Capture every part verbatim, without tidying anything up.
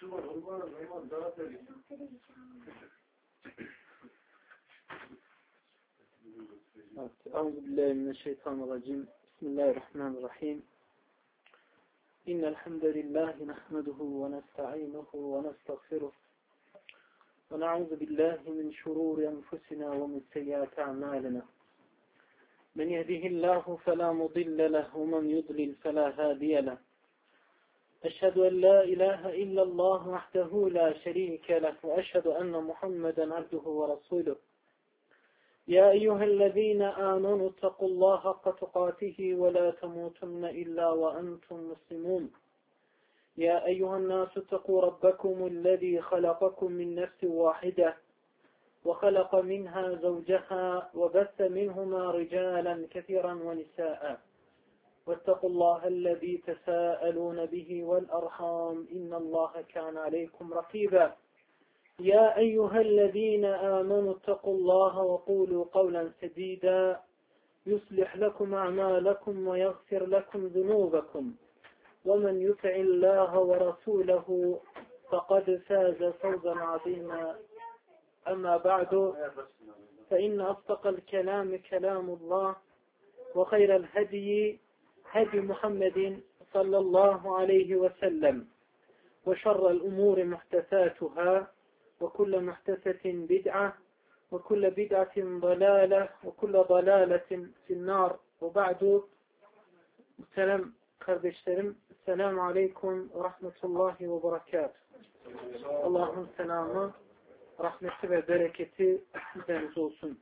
Euzubillahimineşşeytanirracim. Bismillahirrahmanirrahim. İnnel hamdelellahi nahmeduhu ve nestainuhu ve nestağfiruh. Ve na'udzu billahi min şururi enfusina ve min seyyiati a'malina. Men yehdihillahu fela mudille lehu ve men yudlil fela hadiye lehu. Eşhedü en la ilahe illallah vahdehu la şerike lehu ve eşhedü enne Muhammeden abduhu ve resuluh. يا أيها الذين آمنوا اتقوا الله حق تقاته ولا تموتن إلا وأنتم مسلمون يا أيها الناس اتقوا ربكم الذي خلقكم من نفس واحدة وخلق منها زوجها وبث منهما رجالا كثيرا ونساء واتقوا الله الذي تساءلون به والأرحام إن الله كان عليكم رقيبا يا أيها الذين آمنوا اتقوا الله وقولوا قولا سديدا يصلح لكم أعمالكم ويغفر لكم ذنوبكم ومن يطع الله ورسوله فقد فاز فوزا عظيما أما بعد فإن أصدق الكلام كلام الله وخير الهدي هدي محمد صلى الله عليه وسلم وشر الأمور محدثاتها وكل محدثة بدعة وكل بدعة ضلالة وكل ضلالة في النار وبعد السلام kardeşlerim Selamun Aleyküm ve Rahmetullahi ve Berekatuhu. Allah'ın selamı, rahmeti ve bereketi üzerinize olsun.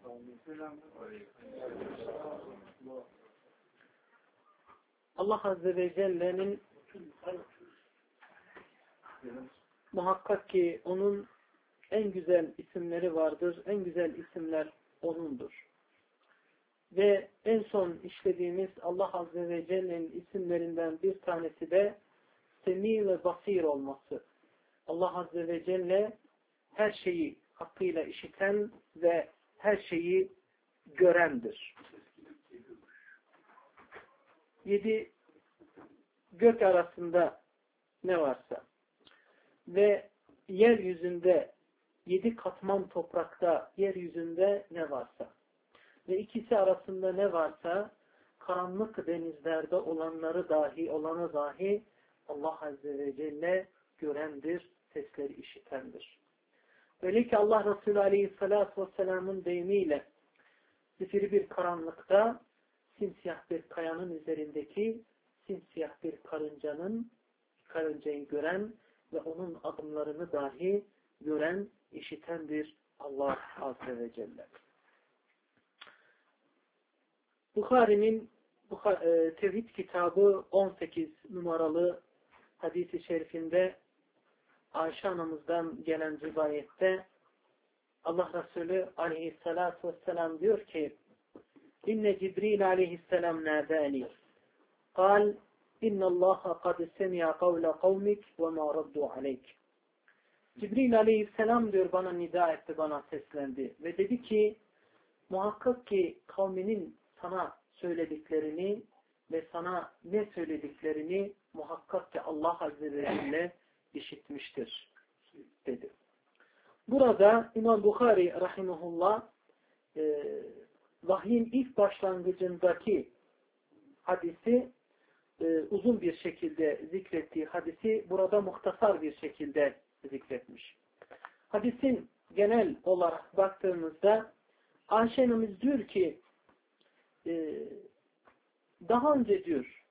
Allah Azze ve Celle'nin muhakkak ki onun en güzel isimleri vardır. En güzel isimler O'nundur. Ve en son işlediğimiz Allah Azze ve Celle'nin isimlerinden bir tanesi de Semi ve Basir olması. Allah Azze ve Celle her şeyi hakkıyla işiten ve her şeyi görendir. Yedi gök arasında ne varsa ve yeryüzünde yedi katman toprakta, yeryüzünde ne varsa ve ikisi arasında ne varsa karanlık denizlerde olanları dahi, olanı dahi Allah Azze ve Celle görendir, sesleri işitendir. Öyle ki Allah Resulü Aleyhisselatü Vesselam'ın deyimiyle zifiri bir karanlıkta simsiyah bir kayanın üzerindeki simsiyah bir karıncanın karıncayı gören ve onun adımlarını dahi gören, işitendir Allah Azze ve Celle. Bukhari'nin e, Tevhid kitabı on sekiz numaralı hadis-i şerifinde Ayşe anamızdan gelen rivayette Allah Resulü Aleyhisselatü Vesselam diyor ki İnne Cibril Aleyhisselam nâdâni kal İnne Allaha kad semi'a kavle kavmik ve ma raddu aleyk. Cibril Aleyhisselam diyor bana nida etti, bana seslendi ve dedi ki muhakkak ki kavminin sana söylediklerini ve sana ne söylediklerini muhakkak ki Allah Azze ve Celle işitmiştir dedi. Burada İmam Bukhari rahimahullah e, vahyin ilk başlangıcındaki hadisi e, uzun bir şekilde zikrettiği hadisi burada muhtasar bir şekilde zikretmiş. Hadisin genel olarak baktığımızda Ayşe annemiz diyor ki e, daha önce diyor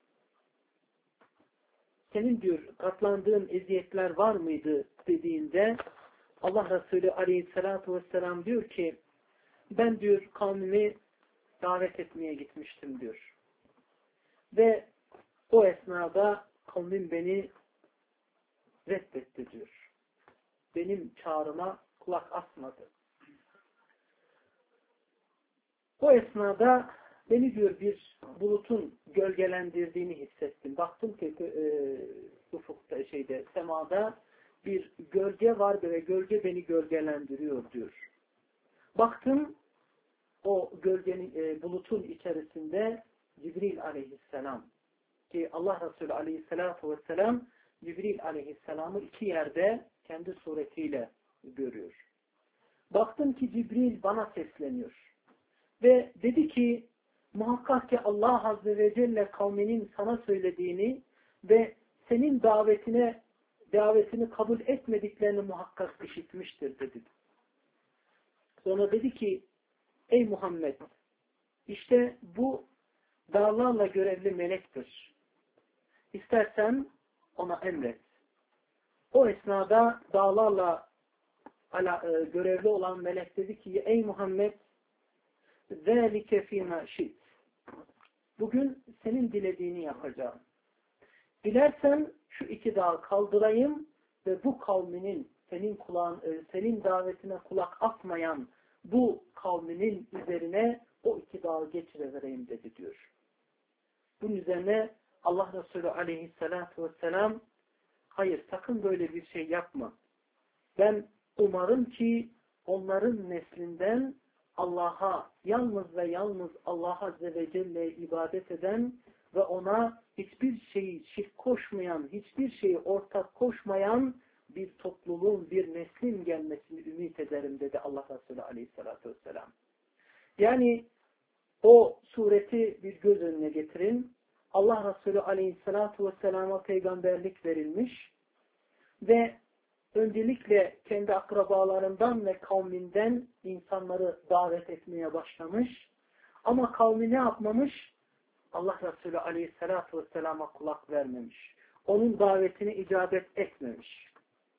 senin diyor katlandığın eziyetler var mıydı dediğinde Allah Resulü Aleyhisselatü Vesselam diyor ki ben diyor kavmimi davet etmeye gitmiştim diyor. Ve o esnada kavmim beni reddetti diyor. Benim çağrıma kulak asmadı. O esnada beni diyor bir bulutun gölgelendirdiğini hissettim. Baktım ki e, ufukta şeyde semada bir gölge var ve gölge beni gölgelendiriyor diyor. Baktım o gölgenin e, bulutun içerisinde Cibril Aleyhisselam ki Allah Resulü Aleyhisselatü Vesselam Cibril aleyhisselamı iki yerde kendi suretiyle görüyor. Baktım ki Cibril bana sesleniyor. Ve dedi ki muhakkak ki Allah Azze ve Celle kavminin sana söylediğini ve senin davetine davetini kabul etmediklerini muhakkak işitmiştir dedi. Sonra dedi ki ey Muhammed işte bu dağlarla görevli melektir. İstersen ona emret. O esnada dağlarla ala, e, görevli olan melek dedi ki ey Muhammed ذَٰلِكَ فِي مَا شِئْتِ bugün senin dilediğini yapacağım. Dilersen şu iki dağı kaldırayım ve bu kavminin senin kulağın, senin davetine kulak asmayan bu kavminin üzerine o iki dağı geçirivereyim dedi diyor. Bunun üzerine Allah Resulü aleyhissalatu vesselam hayır sakın böyle bir şey yapma. Ben umarım ki onların neslinden Allah'a yalnız ve yalnız Allah Azze ve Celle'ye ibadet eden ve ona hiçbir şeyi şirk koşmayan, hiçbir şeyi ortak koşmayan bir topluluğun, bir neslin gelmesini ümit ederim dedi Allah Resulü Aleyhisselatü Vesselam. Yani o sureti bir göz önüne getirin. Allah Resulü Aleyhisselatü Vesselam'a peygamberlik verilmiş ve öncelikle kendi akrabalarından ve kavminden insanları davet etmeye başlamış. Ama kavmi ne yapmamış? Allah Resulü Aleyhisselatü Vesselam'a kulak vermemiş. Onun davetini icabet etmemiş.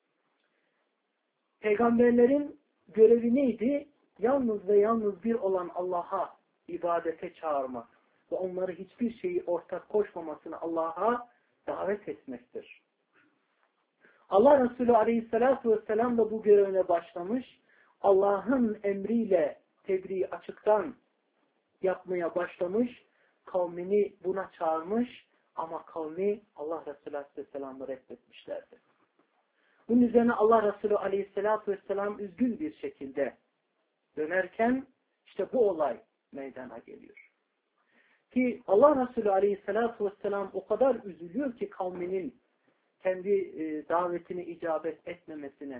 Peygamberlerin görevi neydi? Yalnız ve yalnız bir olan Allah'a ibadete çağırmak ve onları hiçbir şeyi ortak koşmamasını Allah'a davet etmektir. Allah Resulü Aleyhisselatü Vesselam da bu görevine başlamış. Allah'ın emriyle tebliği açıktan yapmaya başlamış. Kavmini buna çağırmış ama kavmi Allah Resulü Aleyhisselam'ı reddetmişlerdi. Bunun üzerine Allah Resulü Aleyhisselatü Vesselam üzgün bir şekilde dönerken işte bu olay meydana geliyor. Ki Allah Resulü Aleyhisselatü Vesselam o kadar üzülüyor ki kavminin kendi e, davetini icabet etmemesine.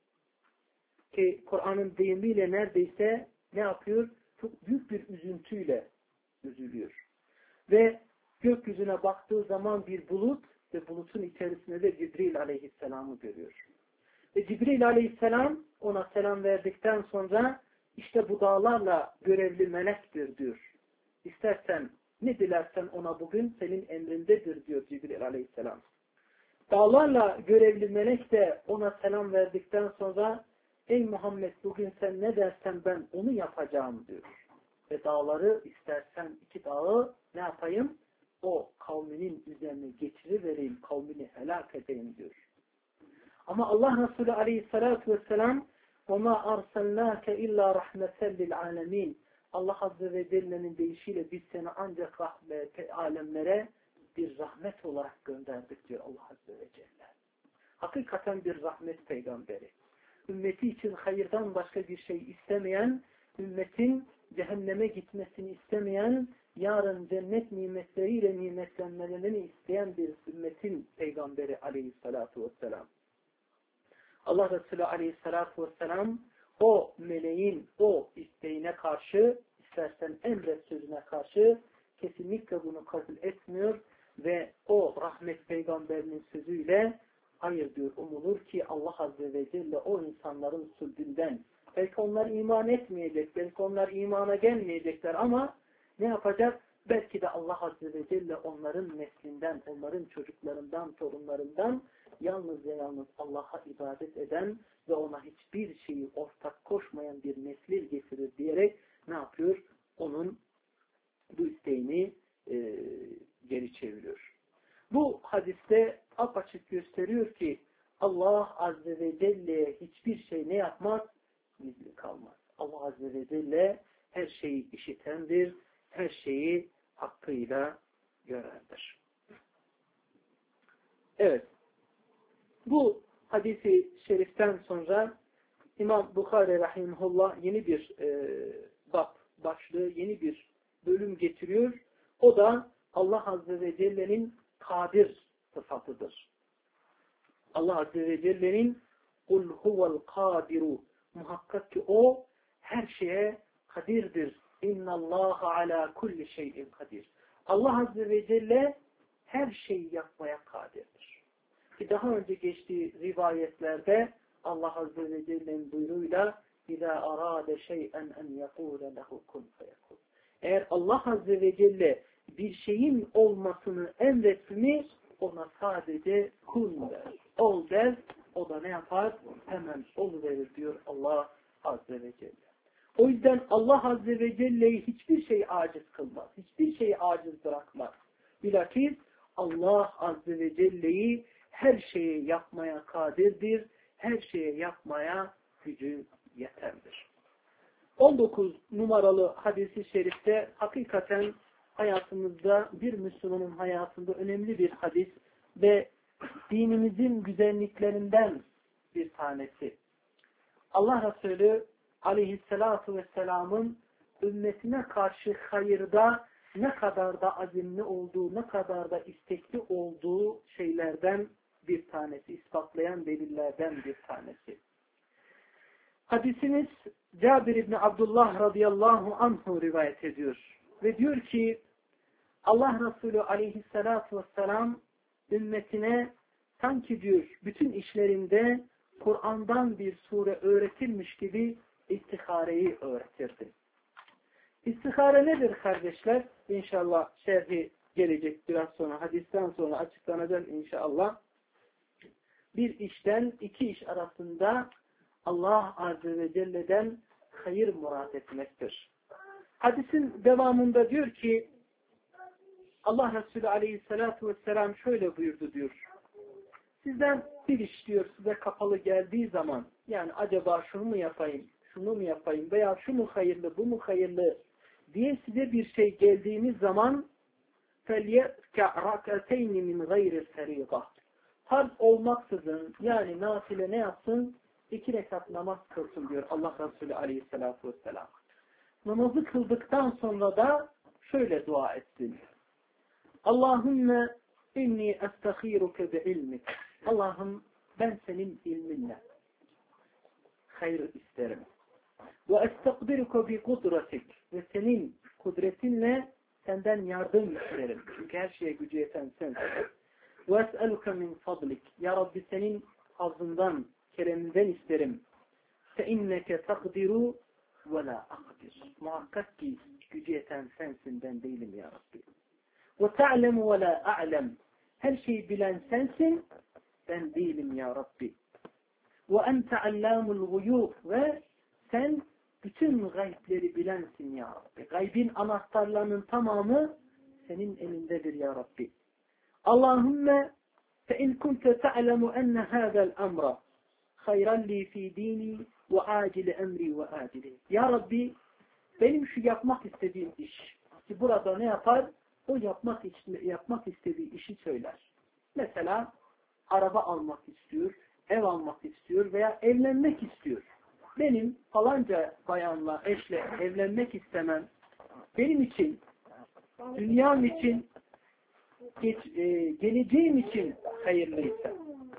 Ki Kur'an'ın deyimiyle neredeyse ne yapıyor? Çok büyük bir üzüntüyle üzülüyor. Ve gökyüzüne baktığı zaman bir bulut ve bulutun içerisinde de Cibril Aleyhisselam'ı görüyor. Ve Cibril Aleyhisselam ona selam verdikten sonra işte bu dağlarla görevli melektir diyor. İstersen ne dilersen ona bugün senin emrindedir diyor Cibril Aleyhisselam. Dağlarla görevli melek de ona selam verdikten sonra ey Muhammed bugün sen ne dersen ben onu yapacağım diyor. Ve dağları istersen iki dağı ne yapayım? O kavminin üzerine geçirivereyim, kavmini helak edeyim diyor. Ama Allah Resulü Aleyhisselatü Vesselam وَمَا أَرْسَلْنَاكَ اِلَّا رَحْمَةً لِلْعَالَمِينَ Allah Azze ve Celle'nin deyişiyle biz seni ancak rahmet, alemlere bir rahmet olarak gönderdik diyor Allah Azze ve Celle. Hakikaten bir rahmet peygamberi. Ümmeti için hayırdan başka bir şey istemeyen, ümmetin cehenneme gitmesini istemeyen, yarın cennet nimetleriyle nimetlenmelerini isteyen bir ümmetin peygamberi Aleyhissalatu vesselam. Allah Resulü Aleyhissalatu vesselam o meleğin o isteğine karşı, istersen emret sözüne karşı kesinlikle bunu kabul etmiyor ve o rahmet peygamberinin sözüyle hayır diyor, umulur ki Allah Azze ve Celle o insanların sülbünden, belki onlar iman etmeyecek, belki onlar imana gelmeyecekler ama ne yapacak? Belki de Allah Azze ve Celle onların neslinden, onların çocuklarından, torunlarından yalnız ve yalnız Allah'a ibadet eden ve ona hiçbir şeyi ortak koşmayan bir nesil getirir diyerek ne yapıyor? Onun bu isteğini e, geri çeviriyor. Bu hadiste apaçık gösteriyor ki Allah Azze ve Celle'ye hiçbir şey ne yapmaz? Gizli kalmaz. Allah Azze ve Celle her şeyi işitendir, her şeyi hakkıyla görendir. Evet. Bu hadisi şeriften sonra İmam Bukhari Rahimullah yeni bir e, bab başlığı, yeni bir bölüm getiriyor. O da Allah Azze ve Celle'nin kadir sıfatıdır. Allah Azze ve Celle'nin "Kul huvel kadiru" muhakkak ki o her şeye kadirdir. İnnallâhe alâ kulli şeyin kadir. Allah Azze ve Celle her şeyi yapmaya kadirdir. Ki daha önce geçtiği rivayetlerde Allah Azze ve Celle'nin buyruğuyla İzâ arâde şey'en en yekûle lehu kun feyekûn. Eğer Allah Azze ve Celle bir şeyin olmasını emretti mi ona sadece kun der, ol der, o da ne yapar? Hemen oluverir diyor Allah Azze ve Celle. O yüzden Allah Azze ve Celle'yi hiçbir şey aciz kılmaz. Hiçbir şey aciz bırakmaz. Bilakis Allah Azze ve Celle'yi her şeyi yapmaya kadirdir. Her şeyi yapmaya gücü yeterdir. on dokuz numaralı hadis-i şerifte hakikaten hayatımızda bir Müslümanın hayatında önemli bir hadis ve dinimizin güzelliklerinden bir tanesi. Allah Resulü aleyhissalatu vesselamın ümmetine karşı hayırda ne kadar da azimli olduğu, ne kadar da istekli olduğu şeylerden bir tanesi, ispatlayan delillerden bir tanesi. Hadisimiz Cabir İbni Abdullah radıyallahu anhu rivayet ediyor. Ve diyor ki Allah Resulü aleyhissalatu vesselam ümmetine sanki diyor bütün işlerinde Kur'an'dan bir sure öğretilmiş gibi istihareyi öğretirdi. İstihare nedir kardeşler? İnşallah şerhi gelecek biraz sonra, hadisten sonra açıklanacak inşallah. Bir işten iki iş arasında Allah Azze ve Celle'den hayır murad etmektir. Hadisin devamında diyor ki Allah Resulü Aleyhisselatü Vesselam şöyle buyurdu diyor. Sizden bir iş diyor size kapalı geldiği zaman yani acaba şunu mu yapayım, şunu mu yapayım veya şu mu hayırlı, bu mu hayırlı diye size bir şey geldiğiniz zaman فَلْيَرْكَعْ رَكَتَيْنِ مِنْ غَيْرِ الْفَرِيضَةِ farz olmaksızın yani nafile ne yapsın? İki rekat namaz kılsın diyor Allah Resulü Aleyhisselatü Vesselam. Namazı kıldıktan sonra da şöyle dua etsin. Allahümme inni estaghiruke bi ilmik. Allah'ım ben senin ilminle hayır isterim. Ve estagdiruke bi kudretik. Ve senin kudretinle senden yardım isterim. Çünkü her şeye gücü yeten sensin. Ve es'eluke min fadlik. Ya Rabbi senin fazlından, kereminden isterim. Fe inneke takdiru ve la akdir. Muhakkak ki gücü yeten sensin, ben değilim ya Rabbi. Ve ta'lemu ve la a'lem. Her şeyi bilen sensin, ben değilim ya Rabbi. Ve ente allamul guyub. Ve sen bütün gaybleri bilensin ya Rabbi. Gaybin anahtarlarının tamamı senin elindedir ya Rabbi. Allahümme fe in kunte ta'lemu enne hâzel emra hayran li fi dini ve acili emri ve acili. Ya Rabbi benim şu yapmak istediğim iş ki burada ne yapar? O yapmak, yapmak istediği işi söyler. Mesela araba almak istiyor, ev almak istiyor veya evlenmek istiyor. Benim falanca bayanla, eşle evlenmek istemem benim için, dünyam için, geç, e, geleceğim için hayırlıysa.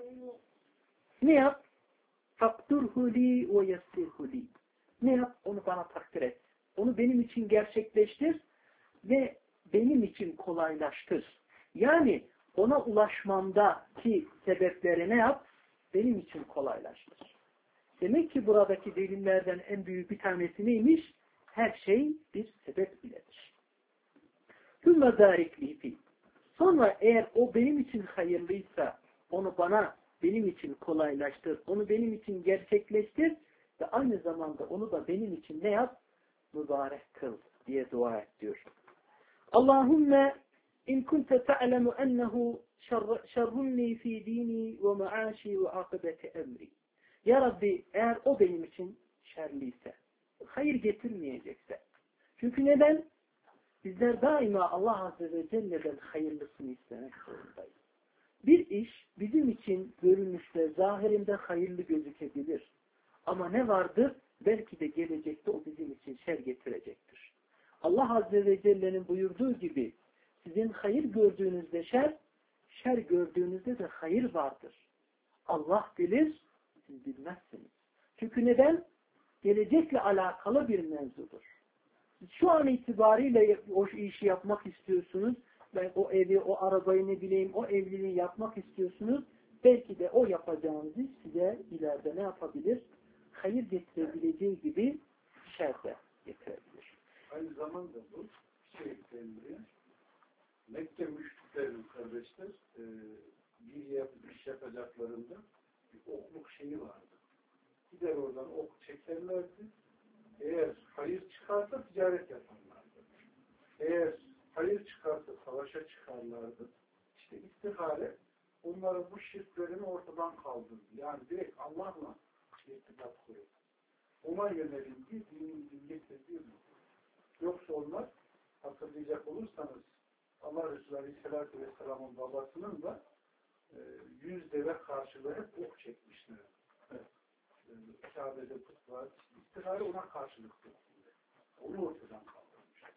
Ne yap? Fakturhu li ve yessirhu li. Ne yap? Onu bana takdir et. Onu benim için gerçekleştir ve benim için kolaylaştır. Yani ona ulaşmamdaki sebepleri ne yap? Benim için kolaylaştır. Demek ki buradaki delillerden en büyük bir tanesi neymiş? Her şey bir sebep iledir. Hümme zâriklihi. Sonra eğer o benim için hayırlıysa onu bana, benim için kolaylaştır. Onu benim için gerçekleştir ve aynı zamanda onu da benim için ne yap? Mübarek kıl diye dua et diyor. Allahümme in kunte ta'lemu ennehu şerrunni fi dini ve maaşi ve akıbeti emri. Ya Rabbi eğer o benim için şerliyse, hayır getirmeyecekse. Çünkü neden? Bizler daima Allah Azze ve Celle'den hayırlısını istemek zorundayız. Bir iş bizim için görünüşte, zahirinde hayırlı gözükebilir. Ama ne vardır? Belki de gelecekte o bizim için şer getirecektir. Allah Azze ve Celle'nin buyurduğu gibi sizin hayır gördüğünüzde şer, şer gördüğünüzde de hayır vardır. Allah bilir, siz bilmezsiniz. Çünkü neden? Gelecekle alakalı bir mevzudur. Siz şu an itibariyle o işi yapmak istiyorsunuz. Ben o evi, o arabayı ne bileyim, o evliliği yapmak istiyorsunuz. Belki de o yapacağınız iş size ileride ne yapabilir? Hayır getirebileceği gibi şer de getirebilir. Aynı zamanda bu şey emri, Mekke müşriklerin kardeşler e, bir yap, iş yapacaklarında bir okluk şeyi vardı. Gider oradan ok çekerlerdi. Eğer hayır çıkarsa ticaret yaparlardı. Eğer hayır çıkarsa savaşa çıkarlardı. İşte istihare onların bu şirklerini ortadan kaldırdı. Yani direkt Allah'la irtibat kuruyor. Ona yönelildi, dinin getirdiği bu. Yoksa onlar, hatırlayacak olursanız, Allah Resulü Aleyhisselatü Vesselam'ın babasının da e, yüz deve karşılığı hep ok çekmişler. Evet. E, Kabe'de put var. İstihare ona karşılık tutuldu. Onu ortadan kaldırmışlar.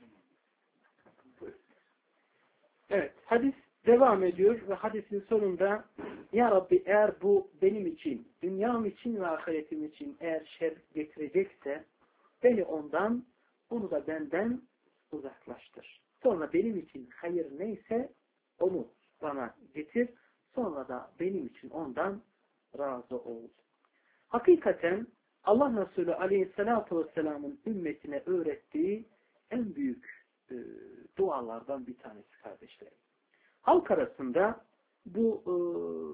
Evet, hadis devam ediyor ve hadisin sonunda Ya Rabbi eğer bu benim için, dünyam için ve ahiretim için eğer şer getirecekse beni ondan, onu da benden uzaklaştır. Sonra benim için hayır neyse onu bana getir. Sonra da benim için ondan razı ol. Hakikaten Allah Resulü Aleyhisselatü Vesselam'ın ümmetine öğrettiği en büyük e, dualardan bir tanesi kardeşlerim. Halk arasında bu e,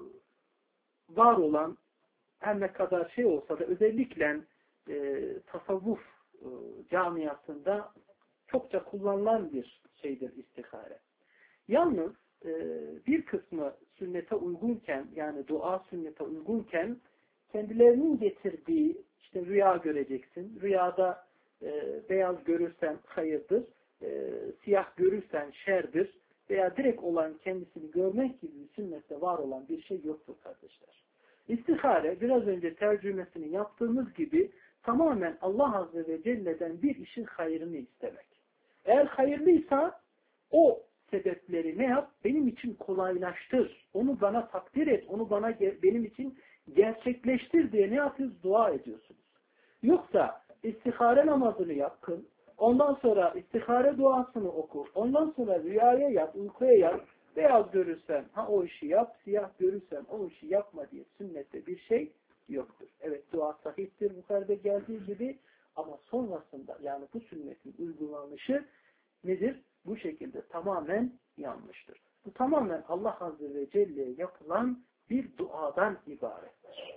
var olan her ne kadar şey olsa da özellikle e, tasavvuf e, camiasında çokça kullanılan bir şeydir istihare. Yalnız e, bir kısmı sünnete uygunken yani dua sünnete uygunken kendilerinin getirdiği işte rüya göreceksin. Rüyada e, beyaz görürsen hayırdır. E, siyah görürsen şerdir. Veya direkt olan kendisini görmek gibi sünnette var olan bir şey yoktur kardeşler. İstihare biraz önce tercümesini yaptığımız gibi tamamen Allah Azze ve Celle'den bir işin hayrını istemek. Eğer hayırlıysa o sebepleri ne yap? Benim için kolaylaştır. Onu bana takdir et. Onu bana benim için gerçekleştir diye ne yapıyoruz? Dua ediyorsunuz. Yoksa istihare namazını yapın. Ondan sonra istihare duasını oku. Ondan sonra rüyaya yap, uykuya yap. Beyaz görürsen ha o işi yap, siyah görürsen o işi yapma diye sünnette bir şey yoktur. Evet dua sahiptir yukarıda geldiği gibi ama sonrasında yani bu sünnetin uygulanışı nedir? Bu şekilde tamamen yanlıştır. Bu tamamen Allah Azze ve Celle'ye yapılan bir duadan ibarettir.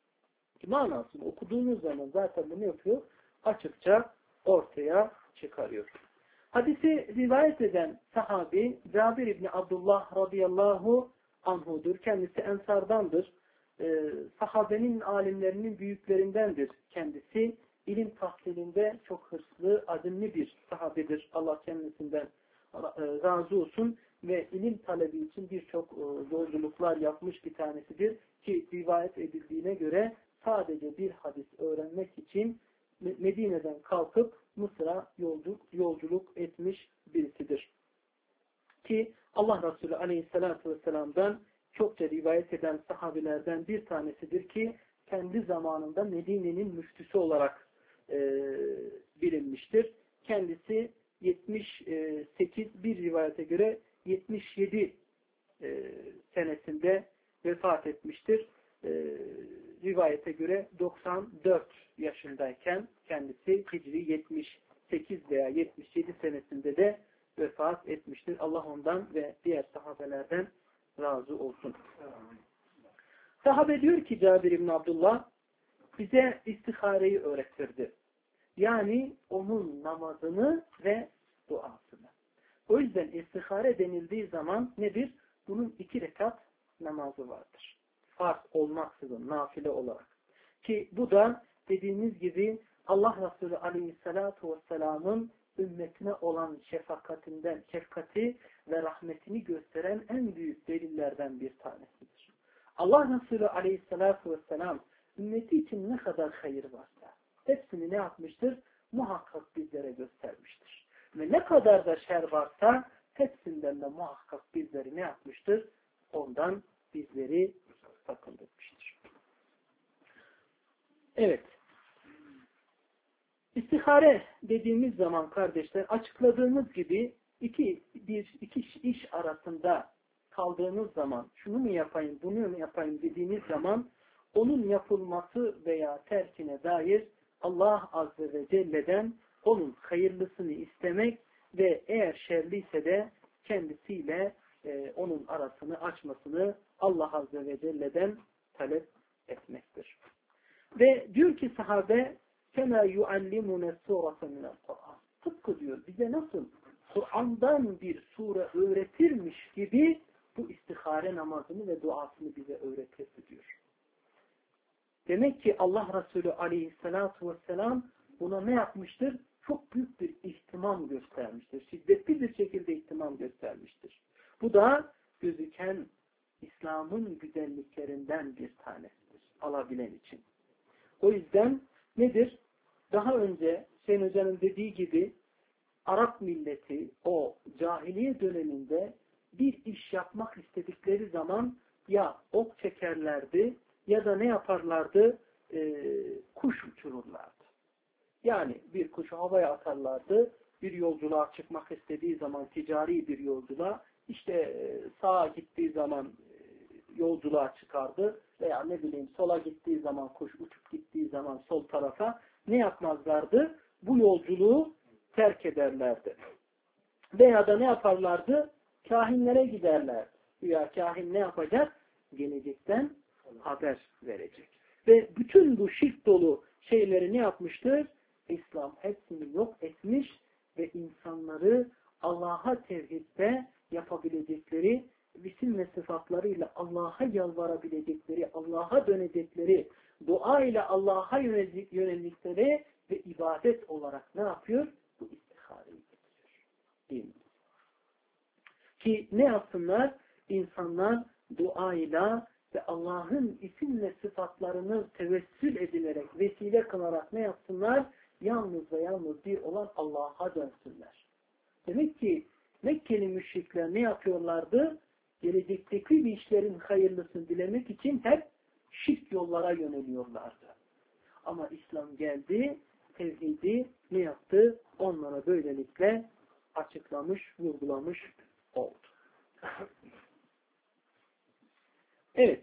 Manasını okuduğunuz zaman zaten bunu yapıyor? Açıkça ortaya çıkarıyor. Hadisi rivayet eden sahabi Cabir İbni Abdullah radıyallahu anhudur. Kendisi ensardandır. Ee, sahabenin alimlerinin büyüklerindendir kendisi. İlim tahsilinde çok hırslı, azimli bir sahabedir. Allah kendisinden razı olsun ve ilim talebi için birçok yolculuklar yapmış bir tanesidir. Ki rivayet edildiğine göre sadece bir hadis öğrenmek için Medine'den kalkıp Mısır'a yolculuk, yolculuk etmiş birisidir. Ki Allah Resulü Aleyhisselatü Vesselam'dan çokça rivayet eden sahabilerden bir tanesidir ki kendi zamanında Medine'nin müftüsü olarak e, bilinmiştir. Kendisi yetmiş sekiz bir rivayete göre yetmiş yedi e, senesinde vefat etmiştir. E, rivayete göre doksan dört yaşındayken kendisi Hicri yetmiş sekiz veya yetmiş yedi senesinde de vefat etmiştir. Allah ondan ve diğer sahabelerden razı olsun. Sahabe diyor ki Cabir İbni Abdullah bize istihareyi öğretirdi. Yani onun namazını ve duasını. O yüzden istihare denildiği zaman nedir? Bunun iki rekat namazı vardır. Farz olmaksızın, nafile olarak. Ki bu da dediğimiz gibi Allah Resulü Aleyhisselatü Vesselam'ın ümmetine olan şefakatinden, şefkati ve rahmetini gösteren en büyük delillerden bir tanesidir. Allah Resulü Aleyhisselatü Vesselam ümmeti için ne kadar hayır varsa hepsini ne yapmıştır? Muhakkak bizlere göstermiştir. Ve ne kadar da şer varsa hepsinden de muhakkak bizleri ne yapmıştır? Ondan bizleri sakındırmıştır. Evet. İstihare dediğimiz zaman kardeşler, açıkladığımız gibi iki, bir, iki iş arasında kaldığınız zaman şunu mu yapayım, bunu mu yapayım dediğiniz zaman onun yapılması veya terkine dair Allah Azze ve Celle'den onun hayırlısını istemek ve eğer şerliyse de kendisiyle e, onun arasını açmasını Allah Azze ve Celle'den talep etmektir. Ve diyor ki sahabe كَمَا يُعَلِّمُنَ سُورَةً مِنَ الْقُرْآنِ Tıpkı diyor bize nasıl Kur'an'dan bir sure öğretirmiş gibi bu istihare namazını ve duasını bize öğretirdi diyor. Demek ki Allah Resulü aleyhissalatu vesselam buna ne yapmıştır? Çok büyük bir ihtimam göstermiştir. Şiddetli bir şekilde ihtimam göstermiştir. Bu da gözüken İslam'ın güzelliklerinden bir tanesidir. Alabilen için. O yüzden nedir? Daha önce Hüseyin Hoca'nın dediği gibi Arap milleti o cahiliye döneminde bir iş yapmak istedikleri zaman ya ok çekerlerdi ya da ne yaparlardı? Ee, kuş uçururlardı. Yani bir kuşu havaya atarlardı. Bir yolculuğa çıkmak istediği zaman ticari bir yolculuğa işte sağa gittiği zaman yolculuğa çıkardı veya ne bileyim sola gittiği zaman kuş uçup gittiği zaman sol tarafa ne yapmazlardı? Bu yolculuğu terk ederlerdi. Veya da ne yaparlardı? Kahinlere giderler. Ya kahin ne yapacak? Gelecekten haber verecek. Ve bütün bu şirk dolu şeyleri ne yapmıştır? İslam hepsini yok etmiş ve insanları Allah'a tevhidde yapabilecekleri isim ve sıfatlarıyla Allah'a yalvarabilecekleri, Allah'a dönecekleri, dua ile Allah'a yöneldikleri ve ibadet olarak ne yapıyor? Bu istihareyi getiriyor. Değil mi? Ki ne yapsınlar? İnsanlar duayla ve Allah'ın isim ve sıfatlarını tevessül edilerek, vesile kılarak ne yapsınlar? Yalnız ve yalnız bir olan Allah'a dönsünler. Demek ki Mekkeli müşrikler ne yapıyorlardı? Gelecekteki bir işlerin hayırlısını dilemek için hep şirk yollara yöneliyorlardı. Ama İslam geldi, tevhidi ne yaptı? Onlara böylelikle açıklamış, vurgulamış oldu. Evet.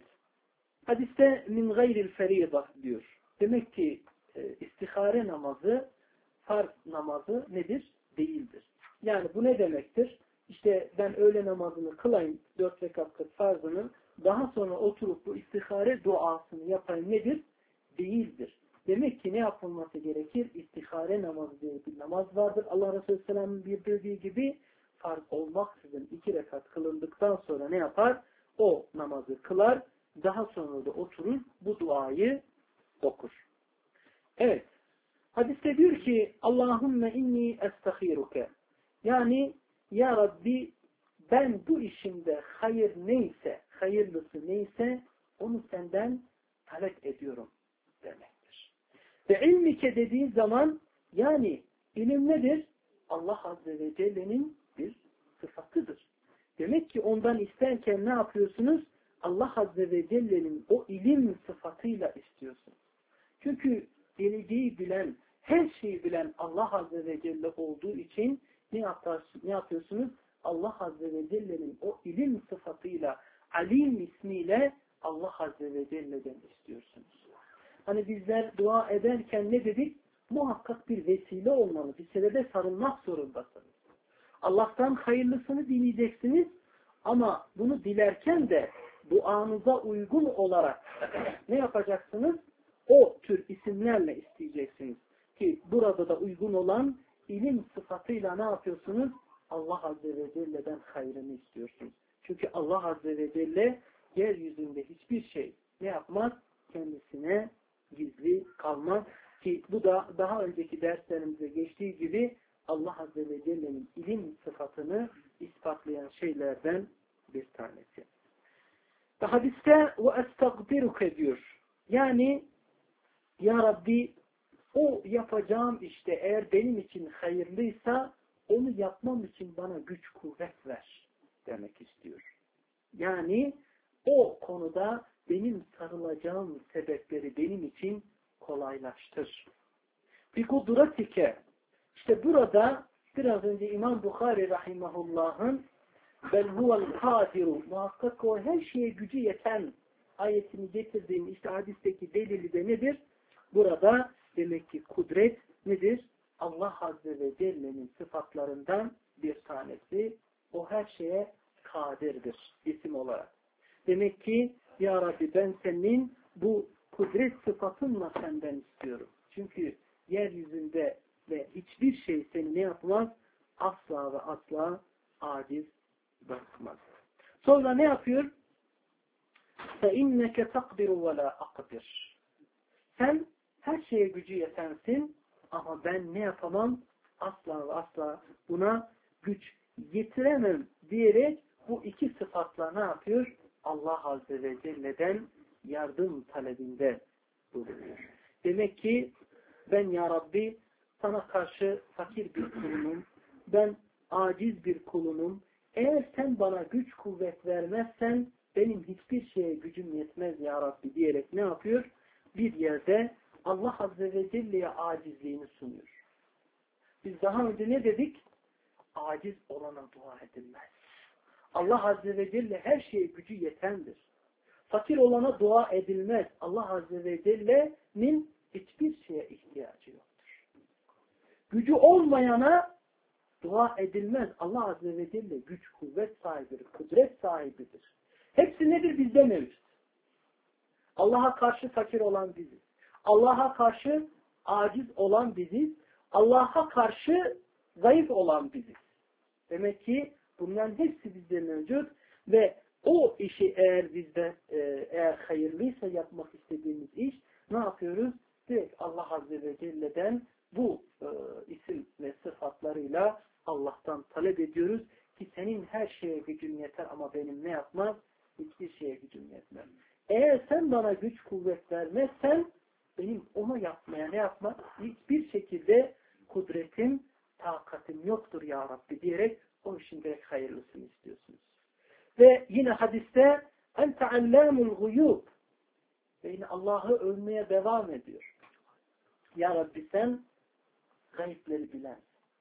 Hadiste min gayril ferida diyor. Demek ki e, istihare namazı, farz namazı nedir? Değildir. Yani bu ne demektir? İşte ben öğle namazını kılayım, dört rekat kıl farzının, daha sonra oturup bu istihare duasını yapayım nedir? Değildir. Demek ki ne yapılması gerekir? İstihare namazı diye bir namaz vardır. Allah Resulü Aleyhisselam'ın bildirdiği gibi farz olmaksızın iki rekat kılındıktan sonra ne yapar? O namazı kılar, daha sonra da oturur, bu duayı okur. Evet. Hadiste diyor ki Allahümme inni estahiruke. Yani ya Rabbi ben bu işimde hayır neyse, hayırlısı neyse onu senden talep ediyorum demektir. Ve ilmike dediği zaman yani ilim nedir? Allah Azze ve Celle'nin bir sıfatıdır. Demek ki ondan isterken ne yapıyorsunuz? Allah Azze ve Celle'nin o ilim sıfatıyla istiyorsunuz. Çünkü geleceği bilen, her şeyi bilen Allah Azze ve Celle olduğu için ne, yaparsın, ne yapıyorsunuz? Allah Azze ve Celle'nin o ilim sıfatıyla, alim ismiyle Allah Azze ve Celle'den istiyorsunuz. Hani bizler dua ederken ne dedik? Muhakkak bir vesile olmalı, bir sebebe sarılmak zorundasınız. Allah'tan hayırlısını dileyeceksiniz ama bunu dilerken de duanıza uygun olarak ne yapacaksınız? O tür isimlerle isteyeceksiniz. Ki burada da uygun olan ilim sıfatıyla ne yapıyorsunuz? Allah Azze ve Celle'den hayrını istiyorsunuz. Çünkü Allah Azze ve Celle yeryüzünde hiçbir şey ne yapmaz? Kendisine gizli kalmaz. Ki bu da daha önceki derslerimizde geçtiği gibi Allah Azze ve Celle'nin ilim sıfatını ispatlayan şeylerden bir tanesi. Ve hadiste ve estagfiruke diyor. Yani ya Rabbi o yapacağım işte eğer benim için hayırlıysa onu yapmam için bana güç kuvvet ver demek istiyor. Yani o konuda benim sarılacağım sebepleri benim için kolaylaştır. Bir kudretike, işte burada biraz önce İmam Bukhari rahimahullah'ın bel huvel kadiru, muhakkak o her şeye gücü yeten ayetini getirdiğim işte hadisteki delili de nedir? Burada demek ki kudret nedir? Allah Azze ve Celle'nin sıfatlarından bir tanesi. O her şeye kadirdir isim olarak. Demek ki Ya Rabbi ben senin bu kudret sıfatınla senden istiyorum. Çünkü yeryüzünde ve hiçbir şey seni ne yapmaz? Asla ve asla aciz bırakmaz. Sonra ne yapıyor? فَاِنَّكَ تَقْدِرُ وَلَا أَقْدِرُ. Sen her şeye gücü yetensin ama ben ne yapamam? Asla ve asla buna güç yetiremem diyerek bu iki sıfatla ne yapıyor? Allah Azze ve Celle'den yardım talebinde bulunuyor. Demek ki ben Ya Rabbi sana karşı fakir bir kulunum, ben aciz bir kulunum. Eğer sen bana güç kuvvet vermezsen benim hiçbir şeye gücüm yetmez Ya Rabbi diyerek ne yapıyor? Bir yerde Allah Azze ve Celle'ye acizliğini sunuyor. Biz daha önce ne dedik? Aciz olana dua edilmez. Allah Azze ve Celle her şeye gücü yetendir. Fakir olana dua edilmez. Allah Azze ve Celle'nin hiçbir şeye ihtiyacı yoktur. Gücü olmayana dua edilmez. Allah Azze ve Celle güç, kuvvet sahibidir, kudret sahibidir. Hepsi nedir? Bizde mevcut. Allah'a karşı fakir olan biziz. Allah'a karşı aciz olan biziz. Allah'a karşı zayıf olan biziz. Demek ki bunların hepsi bizde mevcut ve o işi eğer bizde e, eğer hayırlıysa yapmak istediğimiz iş ne yapıyoruz? Direkt Allah Azze ve Celle'den bu e, isim ve sıfatlarıyla Allah'tan talep ediyoruz ki senin her şeye gücün yeter ama benim ne yapmaz? Hiçbir şeye gücüm yetmez. Eğer sen bana güç kuvvet vermezsen benim onu yapmaya ne yapmaz? Hiçbir şekilde kudretim, takatim yoktur Ya Rabbi diyerek o işin direkt hayırlısını istiyorsunuz. Ve yine hadiste ente allamul guyub ve yine Allah'ı övmeye devam ediyor. Ya Rabbi sen gayipleri bilen.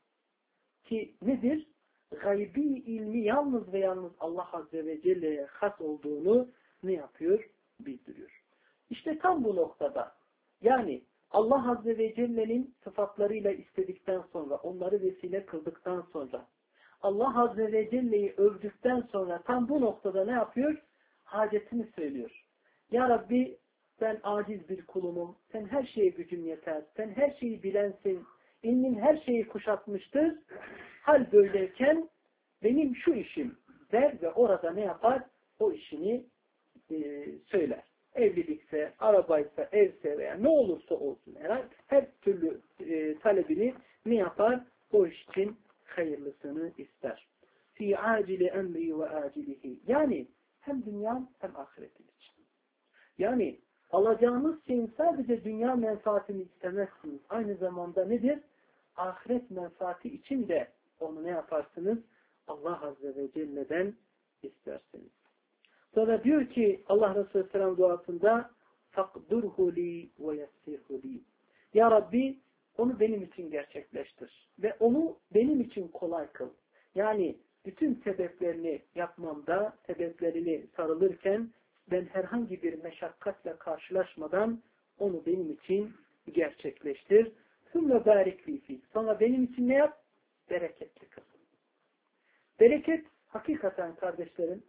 Ki nedir? Gaybi ilmi yalnız ve yalnız Allah Azze ve Celle'ye has olduğunu ne yapıyor? Bildiriyor. İşte tam bu noktada yani Allah Azze ve Celle'nin sıfatlarıyla istedikten sonra, onları vesile kıldıktan sonra, Allah Azze ve Celle'yi övdükten sonra tam bu noktada ne yapıyor? Hacetini söylüyor. Ya Rabbi ben aciz bir kulumum, sen her şeye gücün yeter, sen her şeyi bilensin, ilmin her şeyi kuşatmıştır. Hal böyleyken benim şu işim der ve orada ne yapar? O işini e, söyler. Evlilikse, arabaysa, evse veya ne olursa olsun herhalde her türlü e, talebini ne yapar? O iş için hayırlısını ister. Fi acili emri ve acilihi. Yani hem dünya hem ahiretin için. Yani alacağınız şeyin sadece dünya menfaatini istemezsiniz. Aynı zamanda nedir? Ahiret menfaati için de onu ne yaparsınız? Allah Azze ve Celle'den istersiniz. Sonra diyor ki Allah Resulü Selam duasında فَقْدُرْهُ لِي وَيَسِّرْهُ لِي. Ya Rabbi onu benim için gerçekleştir. Ve onu benim için kolay kıl. Yani bütün sebeplerini yapmamda, sebeplerini sarılırken ben herhangi bir meşakkatle karşılaşmadan onu benim için gerçekleştir. ثُمَّ بَارِكْ فِي. Sonra benim için ne yap? Bereketli kıl. Bereket hakikaten kardeşlerim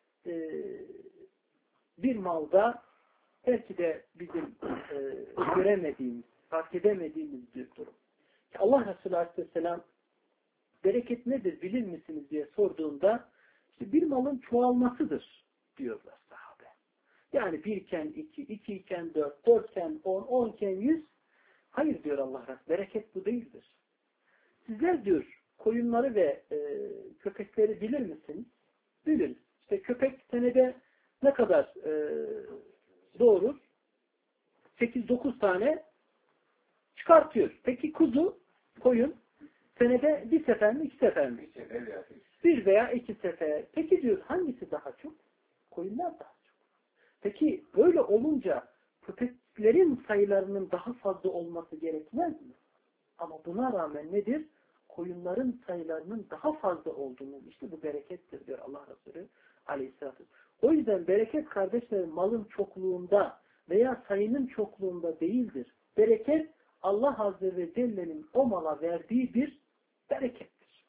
bir malda belki de bizim göremediğimiz, fark edemediğimiz bir durum. Allah Resulü Aleyhisselam bereket nedir bilir misiniz diye sorduğunda işte bir malın çoğalmasıdır diyorlar sahabe. Yani birken iki, iki iken dört, dörtken on, onken yüz. Hayır diyor Allah Resulü. Bereket bu değildir. Sizler diyor koyunları ve e, köpekleri bilir misiniz? Biliriz. İşte köpek senede ne kadar e, doğurur? sekiz dokuz tane çıkartıyor. Peki kuzu, koyun senede bir sefer mi, iki sefer mi? Bir veya iki sefer. Peki diyor hangisi daha çok? Koyunlar daha çok. Peki böyle olunca köpeklerin sayılarının daha fazla olması gerekmez mi? Ama buna rağmen nedir? Koyunların sayılarının daha fazla olduğunu, işte bu berekettir diyor Allah Resulü Aleyhisselatü. O yüzden bereket kardeşlerim malın çokluğunda veya sayının çokluğunda değildir. Bereket Allah Azze ve Celle'nin o mala verdiği bir berekettir.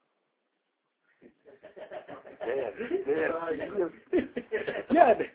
Yani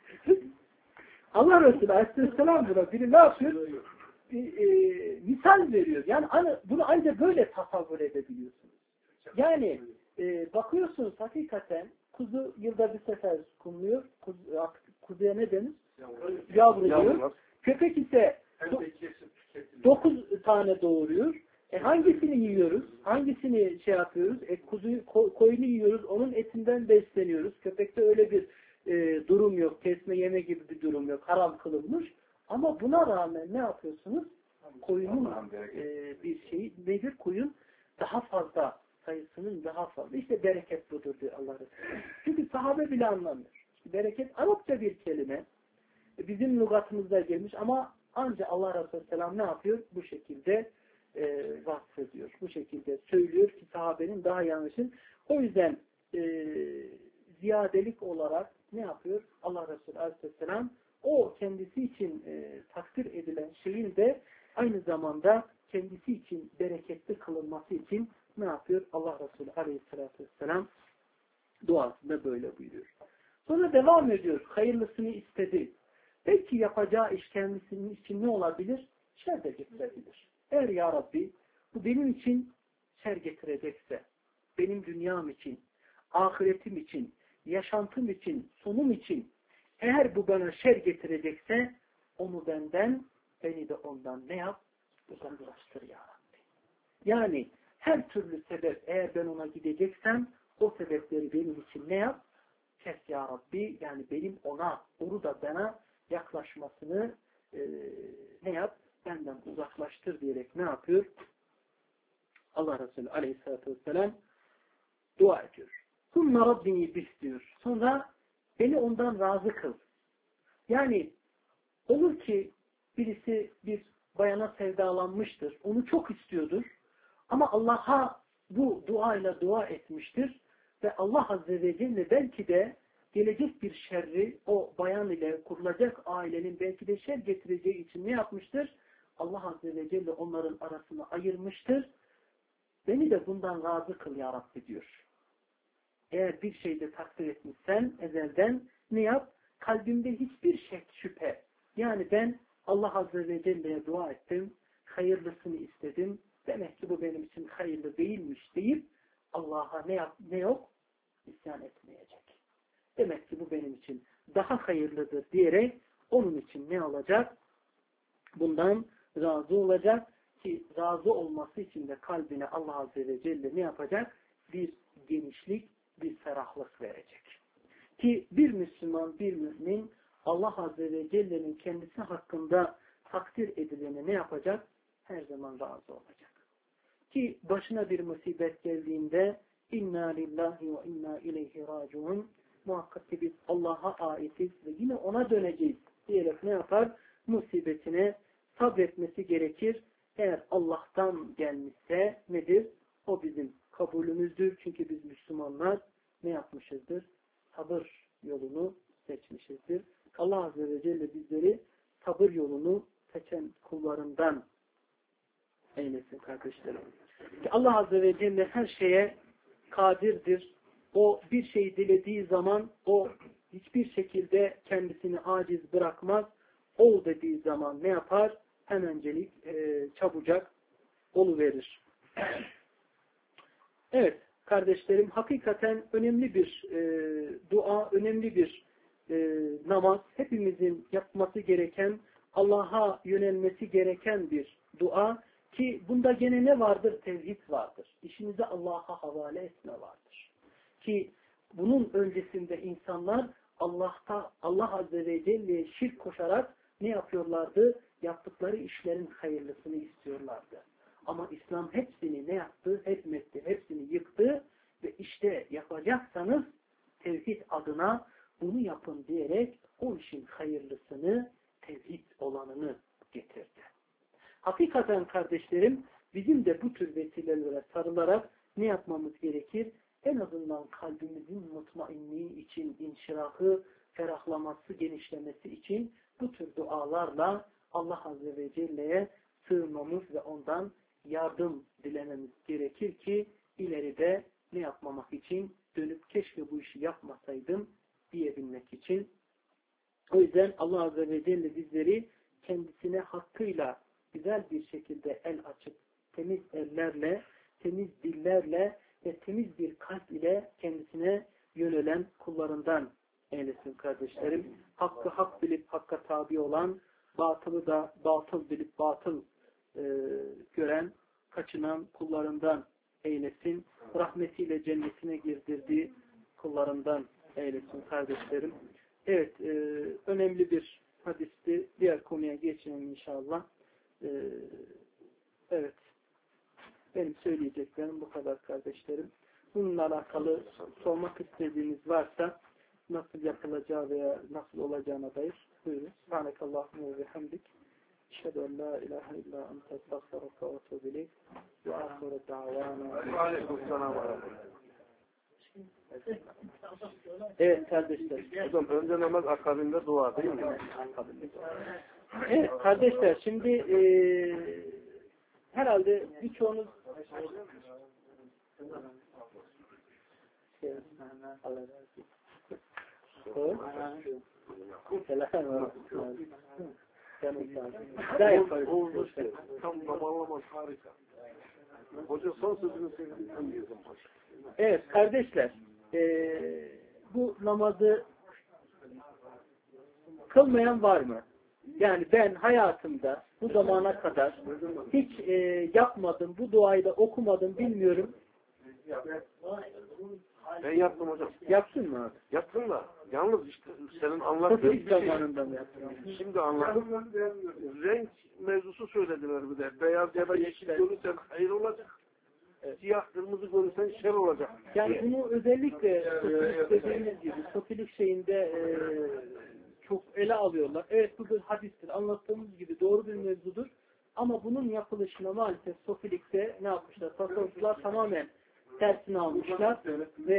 Allah Resulü Aleyhisselam buna biri ne yapıyor? Bir, e, misal veriyor. Yani bunu ancak böyle tasavvur edebiliyorsunuz. Yani e, bakıyorsunuz hakikaten kuzu yılda bir sefer kumluyor. Kuzu, kuzuya ne denir? Yavru diyor. Köpek ise do, dokuz tane doğuruyor. E hangisini yiyoruz? Hangisini şey yapıyoruz? E kuzuyu, ko, koyunu yiyoruz. Onun etinden besleniyoruz. Köpekte öyle bir e, durum yok. Kesme yeme gibi bir durum yok. Haram kılınmış. Ama buna rağmen ne yapıyorsunuz? Koyunun e, bir şeyi nedir? Koyun daha fazla, sayısının daha fazla. İşte bereket budur diyor Allah Resulü. Çünkü sahabe bile anlamıyor. İşte bereket Arapça bir kelime. Bizim lügatımızda gelmiş ama ancak Allah Resulü Selam ne yapıyor? Bu şekilde e, vasfediyor. Bu şekilde söylüyor ki sahabenin daha yanlışın. O yüzden e, ziyadelik olarak ne yapıyor? Allah Resulü Aleyhisselam o kendisi için e, takdir edilen şeyin de aynı zamanda kendisi için bereketli kılınması için ne yapıyor? Allah Resulü Aleyhisselatü Vesselam duasında böyle buyuruyor. Sonra devam ediyor. Hayırlısını istedi. Belki yapacağı iş kendisinin için ne olabilir? Şer de getirebilir. Eğer ya Rabbi bu benim için şer getirecekse, benim dünyam için, ahiretim için, yaşantım için, sonum için eğer bu bana şer getirecekse onu benden, beni de ondan ne yap? Uzaklaştır ya Rabbi. Yani her türlü sebep eğer ben ona gideceksem o sebepleri benim için ne yap? Kes ya Rabbi. Yani benim ona, onu da bana yaklaşmasını e, ne yap? Benden uzaklaştır diyerek ne yapıyor? Allah Resulü Aleyhisselatü Vesselam dua ediyor. Sümme Rabbini bis diyor. Sonra beni ondan razı kıl. Yani olur ki birisi bir bayana sevdalanmıştır. Onu çok istiyordur. Ama Allah'a bu duayla dua etmiştir. Ve Allah Azze ve Celle belki de gelecek bir şerri o bayan ile kurulacak ailenin belki de şer getireceği için ne yapmıştır? Allah Azze ve Celle onların arasını ayırmıştır. Beni de bundan razı kıl ya Rabbi diyor. Eğer bir şeyde takdir etmişsen ezelden ne yap? Kalbimde hiçbir şek, şüphe. Yani ben Allah Azze ve Celle'ye dua ettim. Hayırlısını istedim. Demek ki bu benim için hayırlı değilmiş deyip Allah'a ne yap, ne yok? İsyan etmeyecek. Demek ki bu benim için daha hayırlıdır diyerek onun için ne olacak? Bundan razı olacak ki razı olması için de kalbine Allah Azze ve Celle ne yapacak? Bir genişlik, bir ferahlık verecek. Ki bir Müslüman, bir mümin Allah Azze ve Celle'nin kendisi hakkında takdir edileni ne yapacak? Her zaman razı olacak. Ki başına bir musibet geldiğinde inna lillahi ve inna ileyhi raciun muhakkak ki biz Allah'a aitiz ve yine ona döneceğiz diyerek ne yapar? Musibetine sabretmesi gerekir. Eğer Allah'tan gelmişse nedir? O bizim kabulümüzdür. Çünkü biz Müslümanlar ne yapmışızdır? Sabır yolunu seçmişizdir. Allah Azze ve Celle bizleri sabır yolunu seçen kullarından eylesin kardeşlerim. Ki Allah Azze ve Celle her şeye kadirdir. O bir şey dilediği zaman o hiçbir şekilde kendisini aciz bırakmaz. Ol dediği zaman ne yapar? Hemencelik e, çabucak oluverir. Evet kardeşlerim hakikaten önemli bir e, dua, önemli bir e, namaz. Hepimizin yapması gereken, Allah'a yönelmesi gereken bir dua. Ki bunda gene ne vardır? Tevhid vardır. İşinizi Allah'a havale etme vardır. Ki bunun öncesinde insanlar Allah'ta, Allah Azze ve Celle'ye şirk koşarak ne yapıyorlardı? Yaptıkları işlerin hayırlısını istiyorlardı. Ama İslam hepsini ne yaptı? Hepmetti, hepsini yıktı ve işte yapacaksanız tevhid adına bunu yapın diyerek o işin hayırlısını Hakikaten kardeşlerim, bizim de bu tür vesilelere sarılarak ne yapmamız gerekir? En azından kalbimizin mutmainliği için, inşirahı, ferahlaması, genişlemesi için bu tür dualarla Allah Azze ve Celle'ye sığınmamız ve ondan yardım dilememiz gerekir ki ileride ne yapmamak için? Dönüp keşke bu işi yapmasaydım diyebilmek için. O yüzden Allah Azze ve Celle bizleri kendisine hakkıyla güzel bir şekilde el açıp temiz ellerle, temiz dillerle ve temiz bir kalp ile kendisine yönelen kullarından eylesin kardeşlerim. Hakkı hak bilip hakka tabi olan, batılı da batıl bilip batıl e, gören, kaçınan kullarından eylesin. Rahmetiyle cennetine girdirdiği kullarından eylesin kardeşlerim. Evet, e, önemli bir hadisti. Diğer konuya geçelim inşallah. E, evet. Benim söyleyeceklerim bu kadar kardeşlerim. Bununla alakalı sormak istediğiniz varsa nasıl yapılacağı veya nasıl olacağına dair buyurun. Subhanakallahumma ve hamdik. Eşhedü en la ilahe illa ente estağfiruke ve etûbü ileyk. Ve âhiru da'vana. Aleykümselam. Evet kardeşler. Hocam önce namaz, akabinde dua değil mi? Evet kardeşler, şimdi e, herhalde birçoğunuz Allah Tam zamanlamaz, harika. Hoca son sözünü sevdiğim diyordum. Evet kardeşler, e, bu namazı kılmayan var mı? Yani ben hayatımda bu zamana kadar hiç e, yapmadım, bu duayı da okumadım, bilmiyorum. Ben yaptım hocam. Yapsın mı abi? Yaptım da. Yalnız işte senin anlattığın bir şey. Zamanında mı yaptın? Şimdi anladım. Renk mevzusu söylediler bir de. Beyaz ya da yeşil görürsen hayır olacak. Siyah, kırmızı görürsen şer olacak. Yani bunu özellikle sofilik dediğimiz gibi, sofilik şeyinde e, çok ele alıyorlar. Evet bu bir hadistir. Anlattığımız gibi doğru bir mevzudur. Ama bunun yapılışına maalesef sofilikte ne yapmışlar? Tasavvuflar tamamen tersini almışlar ve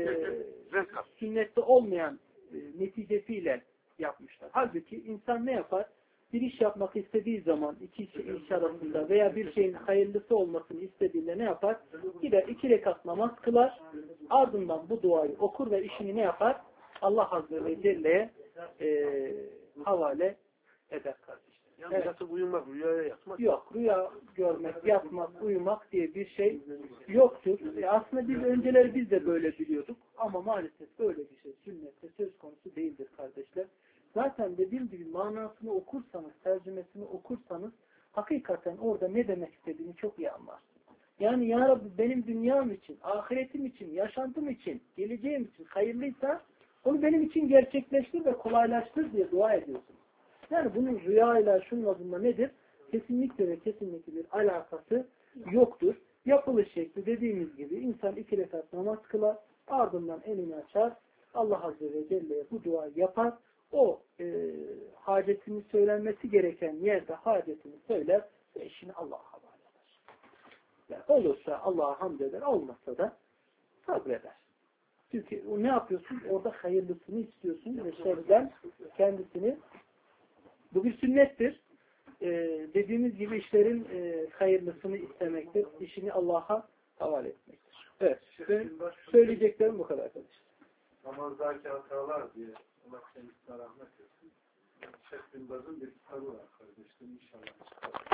e, sünnette olmayan e, neticesiyle yapmışlar. Halbuki insan ne yapar? Bir iş yapmak istediği zaman iki iş arasında veya bir şeyin hayırlısı olmasını istediğinde ne yapar? Gider iki rekat namaz kılar, ardından bu duayı okur ve işini ne yapar? Allah Azze ve Celle'ye e, havale eder kardeşler. Yani evet. Yatıp uyumak, rüyaya yatmak. Yok, rüya görmek, yatmak, uyumak diye bir şey yoktur. E aslında biz önceleri biz de böyle biliyorduk ama maalesef böyle bir şey sünnette söz konusu değildir kardeşler. Zaten dediğim gibi manasını okursanız, tercümesini okursanız hakikaten orada ne demek istediğini çok iyi anlarsınız. Yani ya Rabbi benim dünyam için, ahiretim için, yaşantım için, geleceğim için hayırlıysa onu benim için gerçekleştir ve kolaylaştır diye dua ediyorsunuz. Yani bunun rüyayla şunla bununla nedir? Kesinlikle ve kesinlikle bir alakası yoktur. Yapılış şekli dediğimiz gibi insan iki rekat namaz kılar, ardından elini açar, Allah Azze ve Celle'ye bu duayı yapar. O e, hacetini söylenmesi gereken yerde hacetini söyler ve işini Allah'a havale eder. Yani olursa Allah'a hamd eder, olmazsa da sabreder. Çünkü o ne yapıyorsun? Orada hayırlısını istiyorsun ve şerden kendisini. Bu bir sünnettir. Ee, dediğimiz gibi işlerin e, hayırlısını istemektir. İşini Allah'a havale etmektir. Evet. Benim söyleyeceklerim bu kadar arkadaşlar. Namazdaki hatalar diye Allah kendisine rahmet etsin. Şeyh Bin Baz'ın bir kitabı var kardeşlerim inşallah.